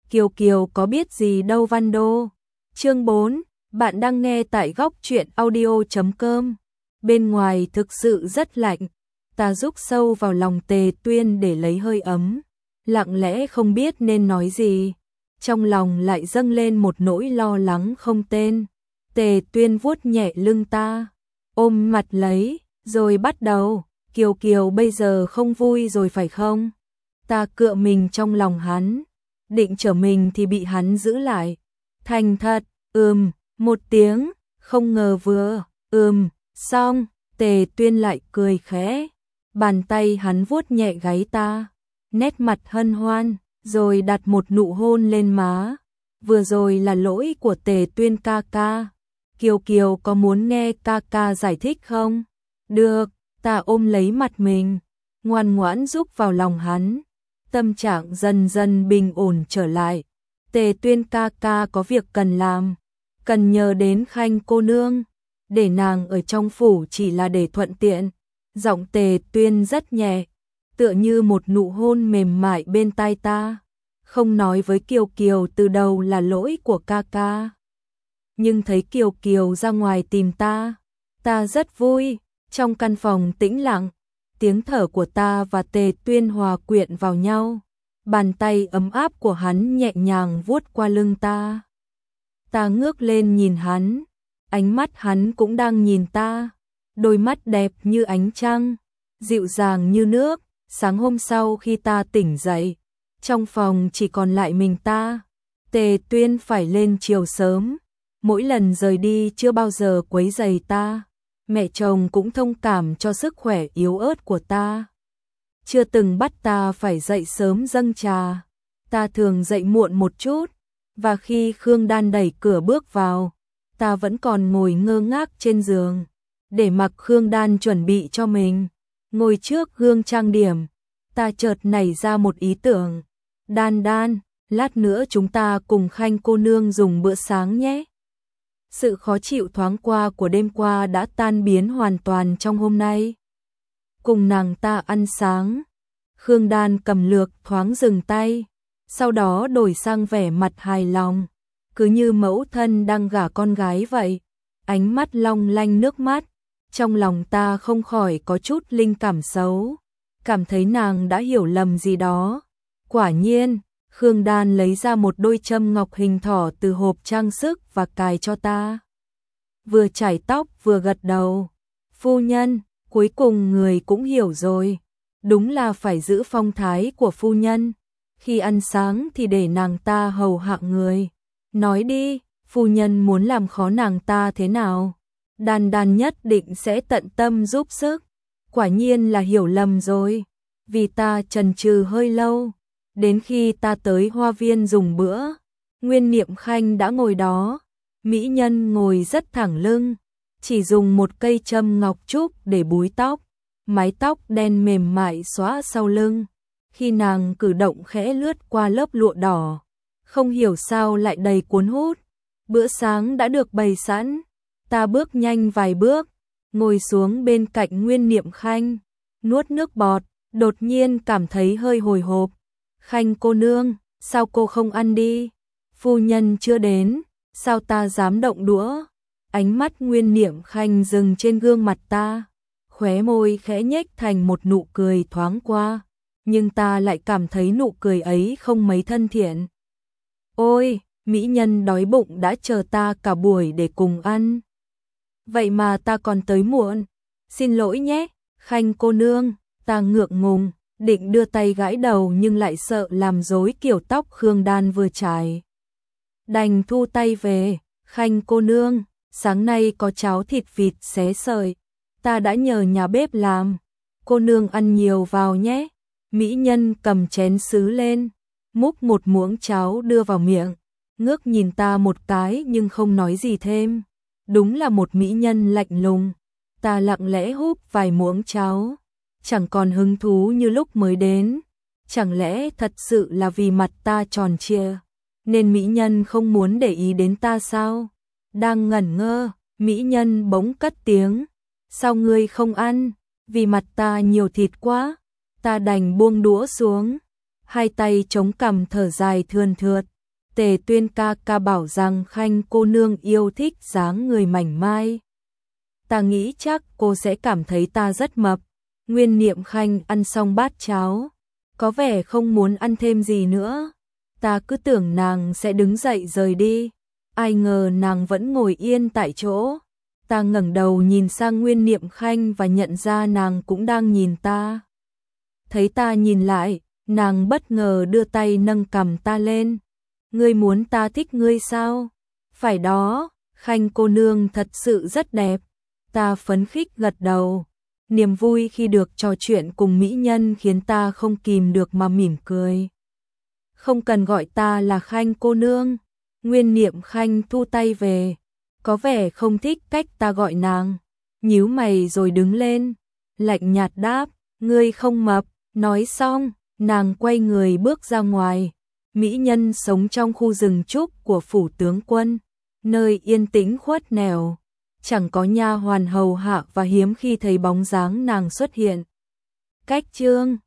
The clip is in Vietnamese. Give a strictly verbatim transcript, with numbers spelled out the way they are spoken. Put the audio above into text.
Kiều Kiều có biết gì đâu Văn Đô. Chương bốn, bạn đang nghe tại góc truyện audio chấm com. Bên ngoài thực sự rất lạnh, ta rúc sâu vào lòng Tề Tuyên để lấy hơi ấm, lặng lẽ không biết nên nói gì. Trong lòng lại dâng lên một nỗi lo lắng không tên. Tề Tuyên vuốt nhẹ lưng ta, ôm mặt lấy, rồi bắt đầu, Kiều Kiều bây giờ không vui rồi phải không? Ta cựa mình trong lòng hắn, định trở mình thì bị hắn giữ lại. Thành thật, ừm, một tiếng, không ngờ vừa, ừm, xong, Tề Tuyên lại cười khẽ. Bàn tay hắn vuốt nhẹ gáy ta, nét mặt hân hoan, rồi đặt một nụ hôn lên má. Vừa rồi là lỗi của Tề Tuyên ca ca. Kiều Kiều có muốn nghe ca ca giải thích không? Được, ta ôm lấy mặt mình, ngoan ngoãn giúp vào lòng hắn. Tâm trạng dần dần bình ổn trở lại. Tề Tuyên ca ca có việc cần làm, cần nhờ đến Khanh cô nương, để nàng ở trong phủ chỉ là để thuận tiện. Giọng Tề Tuyên rất nhẹ, tựa như một nụ hôn mềm mại bên tai ta. Không nói với Kiều Kiều từ đầu là lỗi của ca ca, nhưng thấy Kiều Kiều ra ngoài tìm ta, ta rất vui. Trong căn phòng tĩnh lặng, tiếng thở của ta và Tề Tuyên hòa quyện vào nhau. Bàn tay ấm áp của hắn nhẹ nhàng vuốt qua lưng ta. Ta ngước lên nhìn hắn, ánh mắt hắn cũng đang nhìn ta. Đôi mắt đẹp như ánh trăng, dịu dàng như nước. Sáng hôm sau khi ta tỉnh dậy, trong phòng chỉ còn lại mình ta. Tề Tuyên phải lên chiều sớm, mỗi lần rời đi chưa bao giờ quấy rầy ta. Mẹ chồng cũng thông cảm cho sức khỏe yếu ớt của ta, chưa từng bắt ta phải dậy sớm dâng trà. Ta thường dậy muộn một chút, và khi Khương Đan đẩy cửa bước vào, ta vẫn còn ngồi ngơ ngác trên giường, để mặc Khương Đan chuẩn bị cho mình. Ngồi trước gương trang điểm, ta chợt nảy ra một ý tưởng. Đan Đan, lát nữa chúng ta cùng Khanh cô nương dùng bữa sáng nhé. Sự khó chịu thoáng qua của đêm qua đã tan biến hoàn toàn trong hôm nay. Cùng nàng ta ăn sáng. Khương Đan cầm lược thoáng dừng tay, sau đó đổi sang vẻ mặt hài lòng, cứ như mẫu thân đang gả con gái vậy. Ánh mắt long lanh nước mắt. Trong lòng ta không khỏi có chút linh cảm xấu, cảm thấy nàng đã hiểu lầm gì đó. Quả nhiên, Khương Đan lấy ra một đôi châm ngọc hình thỏ từ hộp trang sức và cài cho ta. Vừa chải tóc vừa gật đầu. Phu nhân, cuối cùng người cũng hiểu rồi. Đúng là phải giữ phong thái của phu nhân. Khi ăn sáng thì để nàng ta hầu hạ người. Nói đi, phu nhân muốn làm khó nàng ta thế nào? Đan Đan nhất định sẽ tận tâm giúp sức. Quả nhiên là hiểu lầm rồi. Vì ta chần chừ hơi lâu, đến khi ta tới hoa viên dùng bữa, Nguyên Niệm Khanh đã ngồi đó. Mỹ nhân ngồi rất thẳng lưng, chỉ dùng một cây châm ngọc trúc để búi tóc, mái tóc đen mềm mại xõa sau lưng. Khi nàng cử động khẽ lướt qua lớp lụa đỏ, không hiểu sao lại đầy cuốn hút. Bữa sáng đã được bày sẵn. Ta bước nhanh vài bước, ngồi xuống bên cạnh Nguyên Niệm Khanh, nuốt nước bọt, đột nhiên cảm thấy hơi hồi hộp. Khanh cô nương, sao cô không ăn đi? Phu nhân chưa đến, sao ta dám động đũa? Ánh mắt Nguyên Niệm Khanh dừng trên gương mặt ta, khóe môi khẽ nhếch thành một nụ cười thoáng qua, nhưng ta lại cảm thấy nụ cười ấy không mấy thân thiện. Ôi, mỹ nhân đói bụng đã chờ ta cả buổi để cùng ăn. Vậy mà ta còn tới muộn. Xin lỗi nhé, Khanh cô nương. Ta ngượng ngùng, định đưa tay gãi đầu nhưng lại sợ làm rối kiểu tóc Khương Đan vừa trải. Đành thu tay về. Khanh cô nương, sáng nay có cháo thịt vịt xé sợi, ta đã nhờ nhà bếp làm. Cô nương ăn nhiều vào nhé. Mỹ nhân cầm chén sứ lên, múc một muỗng cháo đưa vào miệng, ngước nhìn ta một cái nhưng không nói gì thêm. Đúng là một mỹ nhân lạnh lùng. Ta lặng lẽ húp vài muỗng cháo, chẳng còn hứng thú như lúc mới đến. Chẳng lẽ thật sự là vì mặt ta tròn trịa, nên mỹ nhân không muốn để ý đến ta sao? Đang ngẩn ngơ, mỹ nhân bỗng cất tiếng. Sao ngươi không ăn? Vì mặt ta nhiều thịt quá. Ta đành buông đũa xuống, hai tay chống cằm thở dài thườn thượt. Tề Tuyên ca ca bảo rằng Khanh cô nương yêu thích dáng người mảnh mai. Ta nghĩ chắc cô sẽ cảm thấy ta rất mập. Nguyên Niệm Khanh ăn xong bát cháo, có vẻ không muốn ăn thêm gì nữa. Ta cứ tưởng nàng sẽ đứng dậy rời đi, ai ngờ nàng vẫn ngồi yên tại chỗ. Ta ngẩng đầu nhìn sang Nguyên Niệm Khanh và nhận ra nàng cũng đang nhìn ta. Thấy ta nhìn lại, nàng bất ngờ đưa tay nâng cằm ta lên. Ngươi muốn ta thích ngươi sao? Phải đó, Khanh cô nương thật sự rất đẹp. Ta phấn khích gật đầu. Niềm vui khi được trò chuyện cùng mỹ nhân khiến ta không kìm được mà mỉm cười. Không cần gọi ta là Khanh cô nương. Nguyên Niệm Khanh thu tay về, có vẻ không thích cách ta gọi nàng. Nhíu mày rồi đứng lên, lạnh nhạt đáp, ngươi không mập. Nói xong, nàng quay người bước ra ngoài. Mỹ nhân sống trong khu rừng trúc của phủ tướng quân, nơi yên tĩnh khuất nẻo, chẳng có nha hoàn hầu hạ và hiếm khi thấy bóng dáng nàng xuất hiện. Cách chương